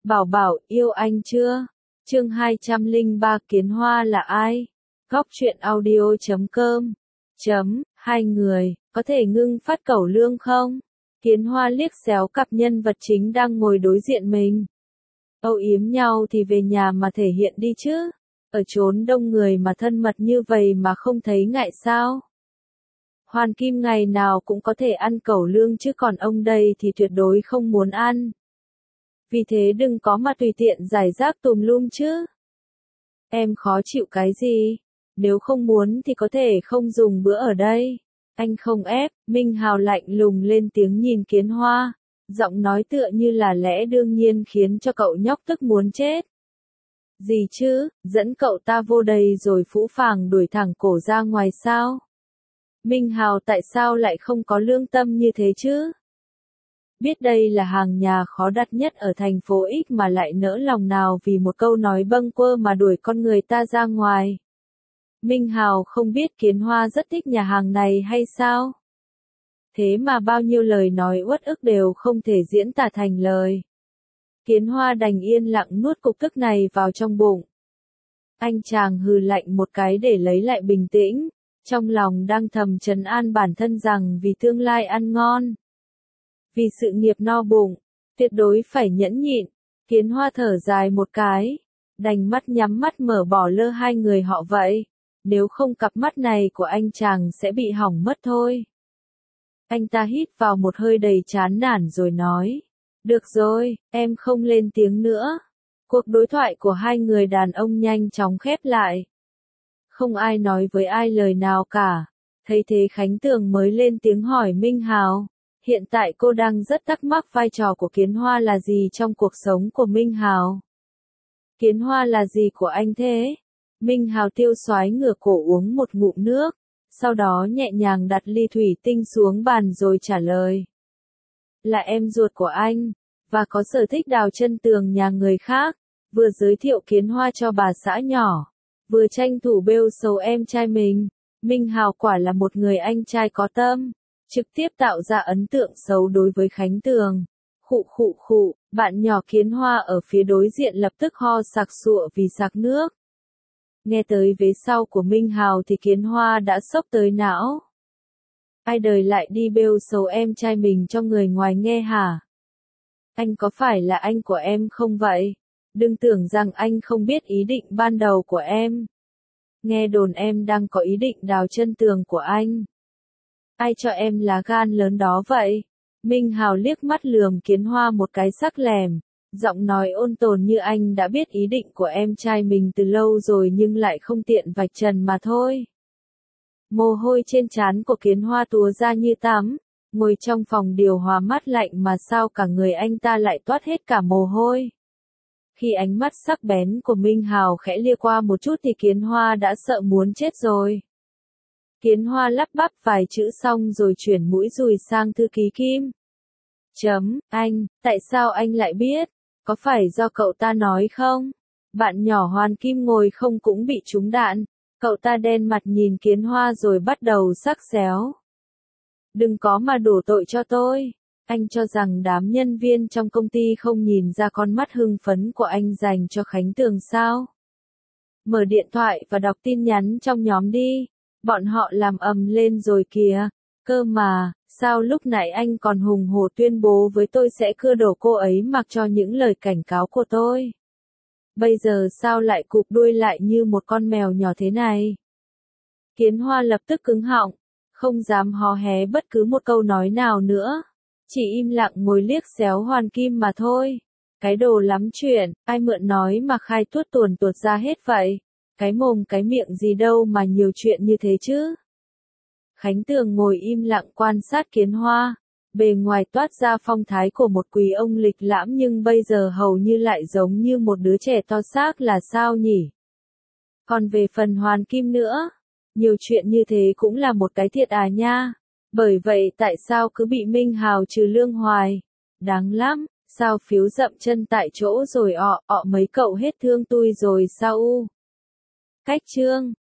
Bảo Bảo yêu anh chưa? Chương 203 Kiến Hoa là ai? Góc truyện audio.com Hai người, có thể ngưng phát cẩu lương không? Kiến Hoa liếc xéo cặp nhân vật chính đang ngồi đối diện mình. Âu yếm nhau thì về nhà mà thể hiện đi chứ. Ở chốn đông người mà thân mật như vậy mà không thấy ngại sao? Hoàn Kim ngày nào cũng có thể ăn cẩu lương chứ còn ông đây thì tuyệt đối không muốn ăn. Vì thế đừng có mà tùy tiện giải rác tùm lum chứ. Em khó chịu cái gì? Nếu không muốn thì có thể không dùng bữa ở đây. Anh không ép, Minh Hào lạnh lùng lên tiếng nhìn Kiến Hoa. Giọng nói tựa như là lẽ đương nhiên khiến cho cậu nhóc tức muốn chết. Gì chứ, dẫn cậu ta vô đây rồi phũ phàng đuổi thẳng cổ ra ngoài sao? Minh Hào tại sao lại không có lương tâm như thế chứ? Biết đây là hàng nhà khó đặt nhất ở thành phố X mà lại nỡ lòng nào vì một câu nói bâng quơ mà đuổi con người ta ra ngoài. Minh Hào không biết Kiến Hoa rất thích nhà hàng này hay sao? Thế mà bao nhiêu lời nói uất ức đều không thể diễn tả thành lời. Kiến Hoa đành yên lặng nuốt cục tức này vào trong bụng. Anh chàng hừ lạnh một cái để lấy lại bình tĩnh, trong lòng đang thầm trấn an bản thân rằng vì tương lai ăn ngon. Vì sự nghiệp no bụng, tuyệt đối phải nhẫn nhịn. Kiến Hoa thở dài một cái, đành mắt nhắm mắt mở bỏ lơ hai người họ vậy. Nếu không cặp mắt này của anh chàng sẽ bị hỏng mất thôi. Anh ta hít vào một hơi đầy chán nản rồi nói. Được rồi, em không lên tiếng nữa. Cuộc đối thoại của hai người đàn ông nhanh chóng khép lại. Không ai nói với ai lời nào cả. Thấy thế Khánh Tường mới lên tiếng hỏi Minh Hào. Hiện tại cô đang rất thắc mắc vai trò của Kiến Hoa là gì trong cuộc sống của Minh Hào. Kiến Hoa là gì của anh thế? Minh Hào tiêu xoái ngửa cổ uống một ngụm nước, sau đó nhẹ nhàng đặt ly thủy tinh xuống bàn rồi trả lời. Là em ruột của anh, và có sở thích đào chân tường nhà người khác, vừa giới thiệu Kiến Hoa cho bà xã nhỏ, vừa tranh thủ bêu xấu em trai mình. Minh Hào quả là một người anh trai có tâm, trực tiếp tạo ra ấn tượng xấu đối với Khánh Tường. Khụ, bạn nhỏ Kiến Hoa ở phía đối diện lập tức ho sặc sụa vì sặc nước. Nghe tới vế sau của Minh Hào thì Kiến Hoa đã sốc tới não. Ai đời lại đi bêu xấu em trai mình cho người ngoài nghe hả? Anh có phải là anh của em không vậy? Đừng tưởng rằng anh không biết ý định ban đầu của em. Nghe đồn em đang có ý định đào chân tường của anh. Ai cho em lá gan lớn đó vậy? Minh Hào liếc mắt lườm Kiến Hoa một cái sắc lẻm, giọng nói ôn tồn như anh đã biết ý định của em trai mình từ lâu rồi nhưng lại không tiện vạch trần mà thôi. Mồ hôi trên trán của Kiến Hoa túa ra như tắm, ngồi trong phòng điều hòa mát lạnh mà sao cả người anh ta lại toát hết cả mồ hôi. Khi ánh mắt sắc bén của Minh Hào khẽ lia qua một chút thì Kiến Hoa đã sợ muốn chết rồi. Kiến Hoa lắp bắp vài chữ xong rồi chuyển mũi dùi sang thư ký Kim. Anh, tại sao anh lại biết? Có phải do cậu ta nói không? Bạn nhỏ Hoàn Kim ngồi không cũng bị trúng đạn. Cậu ta đen mặt nhìn Kiến Hoa rồi bắt đầu sắc xéo. Đừng có mà đổ tội cho tôi. Anh cho rằng đám nhân viên trong công ty không nhìn ra con mắt hưng phấn của anh dành cho Khánh Tường sao? Mở điện thoại và đọc tin nhắn trong nhóm đi. Bọn họ làm ầm lên rồi kìa. Cơ mà, sao lúc nãy anh còn hùng hổ tuyên bố với tôi sẽ cưa đổ cô ấy mặc cho những lời cảnh cáo của tôi? Bây giờ sao lại cụp đuôi lại như một con mèo nhỏ thế này? Kiến Hoa lập tức cứng họng, không dám hò hé bất cứ một câu nói nào nữa. Chỉ im lặng ngồi liếc xéo Hoàn Kim mà thôi. Cái đồ lắm chuyện, ai mượn nói mà khai tuốt tuồn tuột ra hết vậy? Cái mồm cái miệng gì đâu mà nhiều chuyện như thế chứ? Khánh Tường ngồi im lặng quan sát Kiến Hoa. Bề ngoài toát ra phong thái của một quý ông lịch lãm nhưng bây giờ hầu như lại giống như một đứa trẻ to xác là sao nhỉ? Còn về phần Hoàn Kim nữa, nhiều chuyện như thế cũng là một cái thiệt à nha. Bởi vậy tại sao cứ bị Minh Hào trừ lương hoài? Đáng lắm, sao phiếu dậm chân tại chỗ rồi mấy cậu hết thương tui rồi sao u? Cách chương